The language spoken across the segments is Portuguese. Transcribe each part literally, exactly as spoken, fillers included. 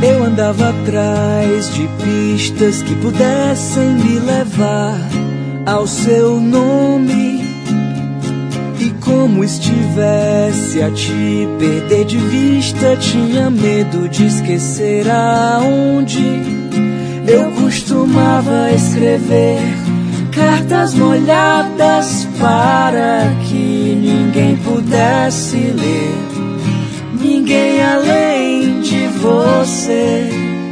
Eu andava atrás de pistas que pudessem me levar ao seu nome. E como estivesse a te perder de vista, tinha medo de esquecer aonde eu costumava escrever cartas molhadas para que ninguém pudesse ler, ninguém além de você.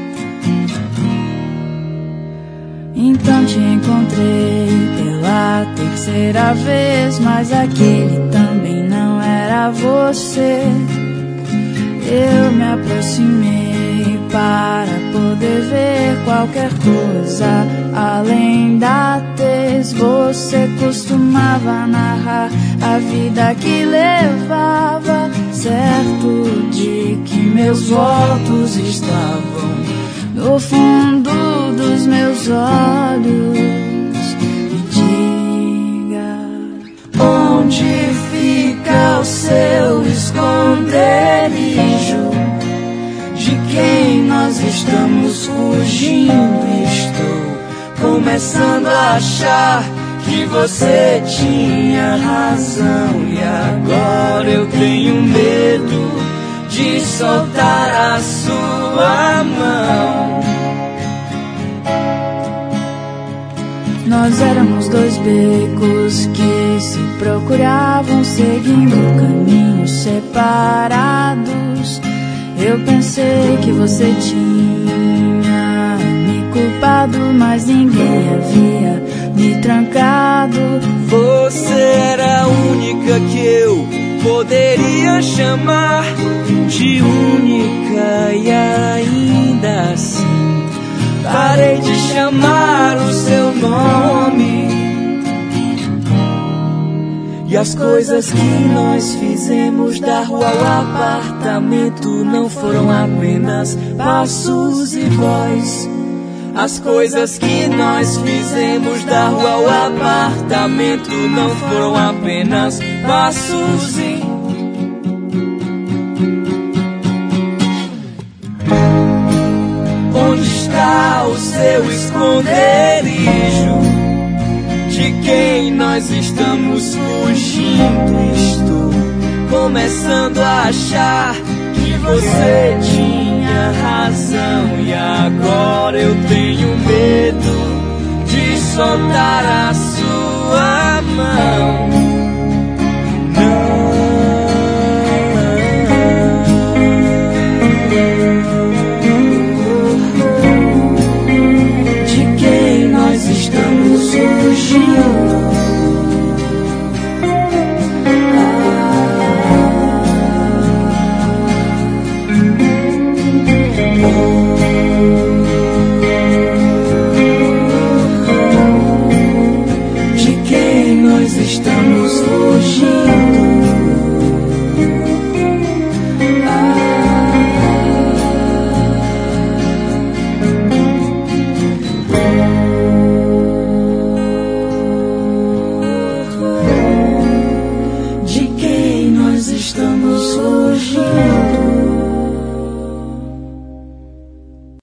Então te encontrei pela terceira vez, mas aquele também não era você. Eu me aproximei para poder ver qualquer coisa além da tez. Você costumava narrar a vida que levava, certo de que meus votos estavam no fundo dos meus olhos. Me diga, onde fica o seu esconderijo? De quem nós estamos fugindo? Estou começando a achar que você tinha razão, e agora eu tenho medo de soltar a sua mão. Nós éramos dois becos que se procuravam, seguindo caminhos separados. Eu pensei que você tinha me culpado, mas ninguém havia me trancado. Você era a única que eu poderia chamar de única, e ainda assim parei de chamar o seu nome. E as coisas que nós fizemos da rua ao apartamento não foram apenas passos e voz. As coisas que nós fizemos da rua ao apartamento não foram apenas passos e... Onde está o seu esconderijo? De quem nós estamos fugindo? Estou começando a achar que você tinha razão, e agora eu tenho medo de soltar a sua mão. De quem nós estamos fugindo? De quem nós estamos